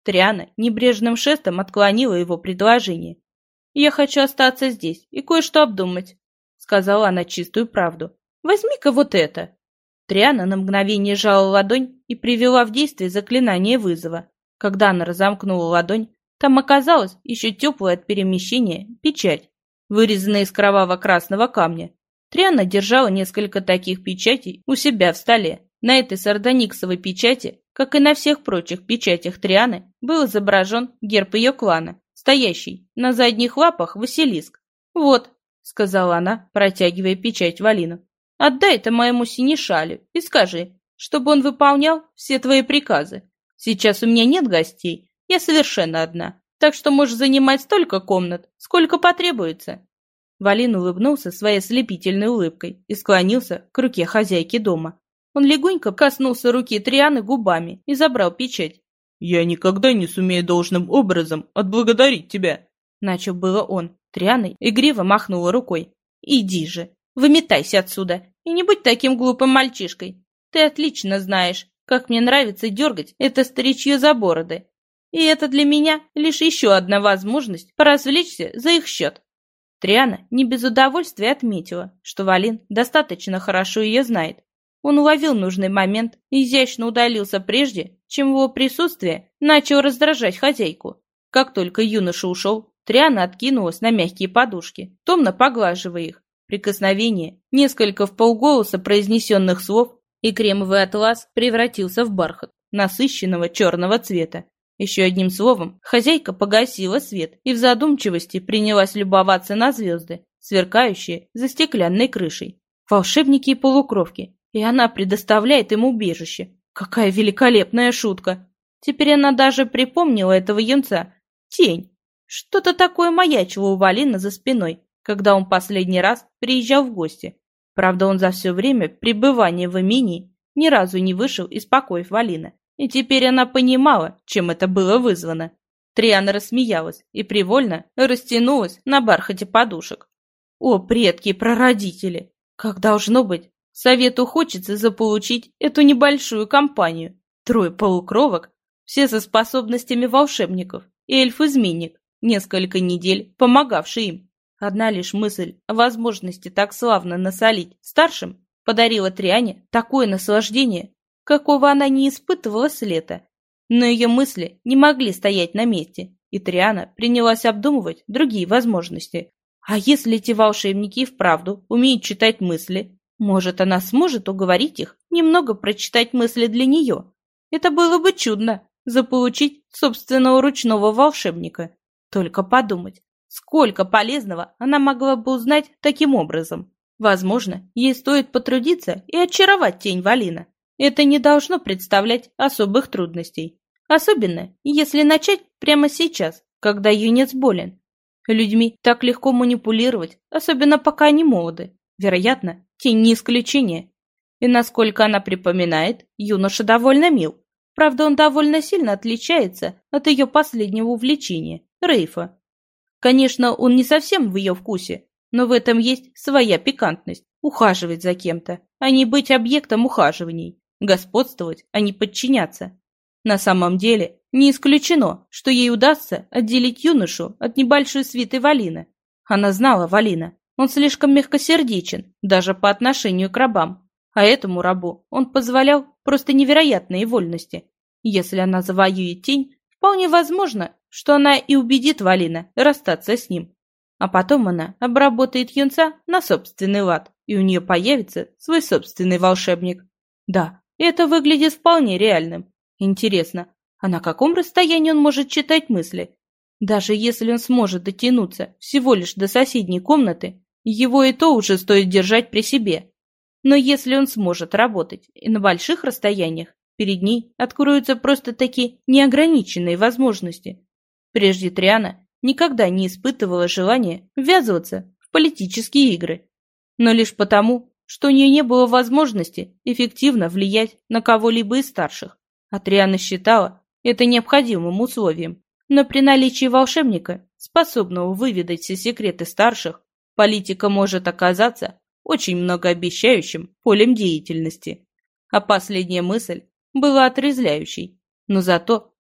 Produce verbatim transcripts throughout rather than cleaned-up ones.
Триана небрежным шестом отклонила его предложение. «Я хочу остаться здесь и кое-что обдумать», — сказала она чистую правду. «Возьми-ка вот это». Триана на мгновение сжала ладонь и привела в действие заклинание вызова. Когда она разомкнула ладонь, там оказалась еще теплая от перемещения печать, вырезанная из кроваво-красного камня. Триана держала несколько таких печатей у себя в столе. На этой сардониксовой печати, как и на всех прочих печатях Трианы, был изображен герб ее клана, стоящий на задних лапах Василиск. «Вот», — сказала она, протягивая печать Валину, — «отдай это моему синешалю и скажи, чтобы он выполнял все твои приказы. Сейчас у меня нет гостей, я совершенно одна, так что можешь занимать столько комнат, сколько потребуется». Валин улыбнулся своей ослепительной улыбкой и склонился к руке хозяйки дома. Он легонько коснулся руки Трианы губами и забрал печать. «Я никогда не сумею должным образом отблагодарить тебя», — начал было он. Триана игриво махнула рукой. «Иди же, выметайся отсюда и не будь таким глупым мальчишкой. Ты отлично знаешь, как мне нравится дергать это старичье за бороды. И это для меня лишь еще одна возможность поразвлечься за их счет». Триана не без удовольствия отметила, что Валин достаточно хорошо ее знает. Он уловил нужный момент и изящно удалился прежде, чем его присутствие начало раздражать хозяйку. Как только юноша ушел, Триана откинулась на мягкие подушки, томно поглаживая их. Прикосновение, несколько вполголоса произнесенных слов, и кремовый атлас превратился в бархат насыщенного черного цвета. Еще одним словом, хозяйка погасила свет и в задумчивости принялась любоваться на звезды, сверкающие за стеклянной крышей. Волшебники и полукровки. И она предоставляет им убежище. Какая великолепная шутка! Теперь она даже припомнила этого юнца. Тень. Что-то такое маячило у Валина за спиной, когда он последний раз приезжал в гости. Правда, он за все время пребывания в имении ни разу не вышел из покоев Валина. И теперь она понимала, чем это было вызвано. Триана рассмеялась и привольно растянулась на бархате подушек. О, предки-прародители! Как должно быть! Совету хочется заполучить эту небольшую компанию. Трое полукровок, все со способностями волшебников, и эльф-изменник, несколько недель помогавший им. Одна лишь мысль о возможности так славно насолить старшим подарила Триане такое наслаждение, какого она не испытывала с лета. Но ее мысли не могли стоять на месте, и Триана принялась обдумывать другие возможности. А если эти волшебники и вправду умеют читать мысли, может, она сможет уговорить их немного прочитать мысли для нее? Это было бы чудно, заполучить собственного ручного волшебника. Только подумать, сколько полезного она могла бы узнать таким образом. Возможно, ей стоит потрудиться и очаровать тень Валина. Это не должно представлять особых трудностей. Особенно, если начать прямо сейчас, когда юнец болен. Людьми так легко манипулировать, особенно пока они молоды. Вероятно, тень не исключение. И насколько она припоминает, юноша довольно мил. Правда, он довольно сильно отличается от ее последнего увлечения – Рейфа. Конечно, он не совсем в ее вкусе, но в этом есть своя пикантность – ухаживать за кем-то, а не быть объектом ухаживаний, господствовать, а не подчиняться. На самом деле, не исключено, что ей удастся отделить юношу от небольшой свиты Валина. Она знала Валина. Он слишком мягкосердечен, даже по отношению к рабам. А этому рабу он позволял просто невероятные вольности. Если она завоюет тень, вполне возможно, что она и убедит Валина расстаться с ним. А потом она обработает юнца на собственный лад, и у нее появится свой собственный волшебник. Да, это выглядит вполне реальным. Интересно, а на каком расстоянии он может читать мысли? Даже если он сможет дотянуться всего лишь до соседней комнаты, его и то уже стоит держать при себе. Но если он сможет работать и на больших расстояниях, перед ней откроются просто такие неограниченные возможности. Прежде Триана никогда не испытывала желания ввязываться в политические игры, но лишь потому, что у нее не было возможности эффективно влиять на кого-либо из старших. А Триана считала это необходимым условием. Но при наличии волшебника, способного выведать все секреты старших, политика может оказаться очень многообещающим полем деятельности. А последняя мысль была отрезвляющей, но зато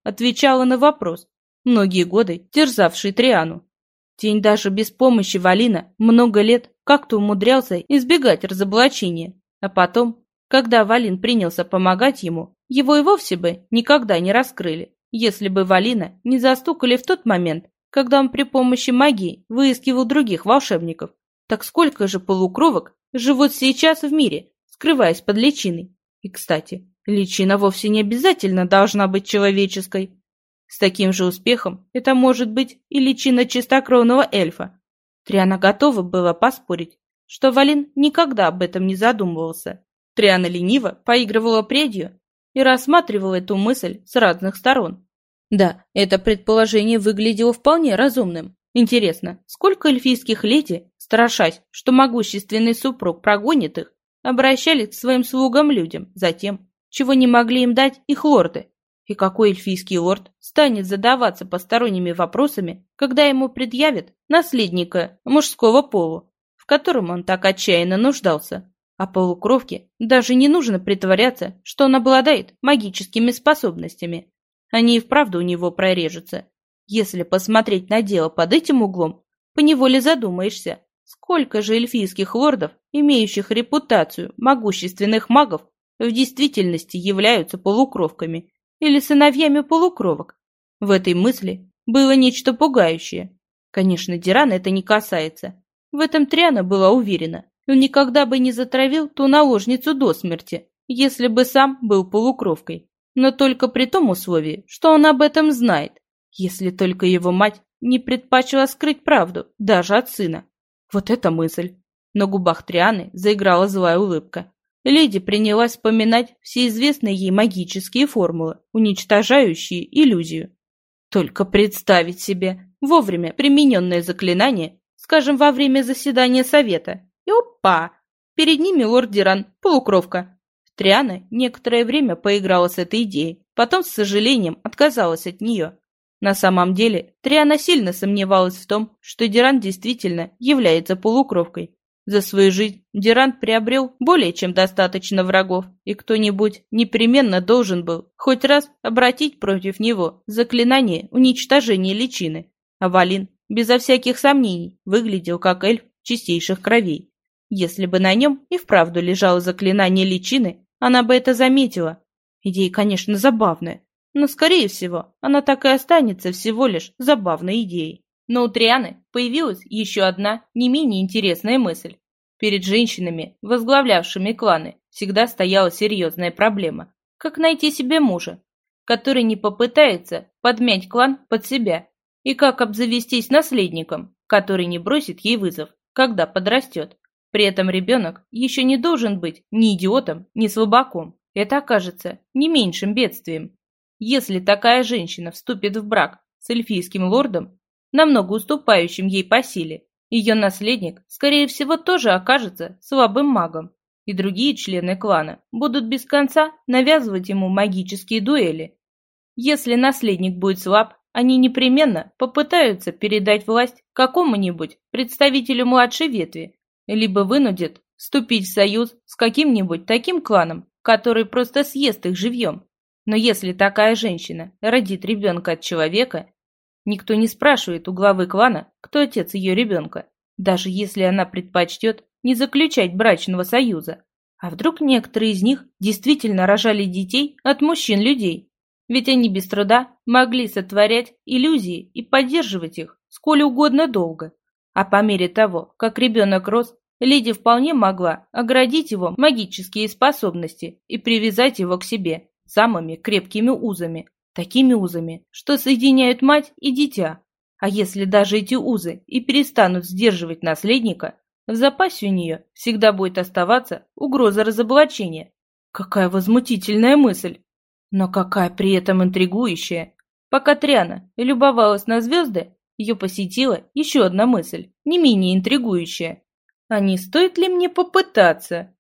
отвечала на вопрос, многие годы терзавший Триану. Тень даже без помощи Валина много лет как-то умудрялся избегать разоблачения, а потом, когда Валин принялся помогать ему, его и вовсе бы никогда не раскрыли, если бы Валина не застукали в тот момент, когда он при помощи магии выискивал других волшебников. Так сколько же полукровок живут сейчас в мире, скрываясь под личиной? И, кстати, личина вовсе не обязательно должна быть человеческой. С таким же успехом это может быть и личина чистокровного эльфа. Триана готова была поспорить, что Валин никогда об этом не задумывался. Триана лениво поигрывала прядью и рассматривала эту мысль с разных сторон. Да, это предположение выглядело вполне разумным. Интересно, сколько эльфийских леди, страшась, что могущественный супруг прогонит их, обращались к своим слугам-людям за тем, чего не могли им дать их лорды? И какой эльфийский лорд станет задаваться посторонними вопросами, когда ему предъявят наследника мужского пола, в котором он так отчаянно нуждался? А полукровке даже не нужно притворяться, что он обладает магическими способностями. Они и вправду у него прорежутся. Если посмотреть на дело под этим углом, поневоле задумаешься, сколько же эльфийских лордов, имеющих репутацию могущественных магов, в действительности являются полукровками или сыновьями полукровок. В этой мысли было нечто пугающее. Конечно, Дирана это не касается. В этом Триана была уверена. Он никогда бы не затравил ту наложницу до смерти, если бы сам был полукровкой. Но только при том условии, что он об этом знает. Если только его мать не предпочла скрыть правду, даже от сына. Вот эта мысль. На губах Трианы заиграла злая улыбка. Леди принялась вспоминать все известные ей магические формулы, уничтожающие иллюзию. Только представить себе вовремя примененное заклинание, скажем, во время заседания совета, и опа! Перед ними лорд Диран, полукровка. Триана некоторое время поиграла с этой идеей, потом с сожалением отказалась от нее. На самом деле, Триана сильно сомневалась в том, что Диран действительно является полукровкой. За свою жизнь Диран приобрел более чем достаточно врагов, и кто-нибудь непременно должен был хоть раз обратить против него заклинание уничтожения личины. А Валин, безо всяких сомнений, выглядел как эльф чистейших кровей. Если бы на нем и вправду лежало заклинание личины, она бы это заметила. Идея, конечно, забавная, но, скорее всего, она так и останется всего лишь забавной идеей. Но у Трианы появилась еще одна не менее интересная мысль. Перед женщинами, возглавлявшими кланы, всегда стояла серьезная проблема. Как найти себе мужа, который не попытается подмять клан под себя, и как обзавестись наследником, который не бросит ей вызов, когда подрастет. При этом ребенок еще не должен быть ни идиотом, ни слабаком. Это окажется не меньшим бедствием. Если такая женщина вступит в брак с эльфийским лордом, намного уступающим ей по силе, ее наследник, скорее всего, тоже окажется слабым магом, и другие члены клана будут без конца навязывать ему магические дуэли. Если наследник будет слаб, они непременно попытаются передать власть какому-нибудь представителю младшей ветви, либо вынудят вступить в союз с каким-нибудь таким кланом, который просто съест их живьем. Но если такая женщина родит ребенка от человека, никто не спрашивает у главы клана, кто отец ее ребенка, даже если она предпочтет не заключать брачного союза. А вдруг некоторые из них действительно рожали детей от мужчин-людей? Ведь они без труда могли сотворять иллюзии и поддерживать их сколь угодно долго. А по мере того, как ребенок рос, леди вполне могла оградить его магические способности и привязать его к себе самыми крепкими узами, такими узами, что соединяют мать и дитя. А если даже эти узы и перестанут сдерживать наследника, в запасе у нее всегда будет оставаться угроза разоблачения. Какая возмутительная мысль! Но какая при этом интригующая! Пока Триана любовалась на звезды, ее посетила еще одна мысль, не менее интригующая. А не стоит ли мне попытаться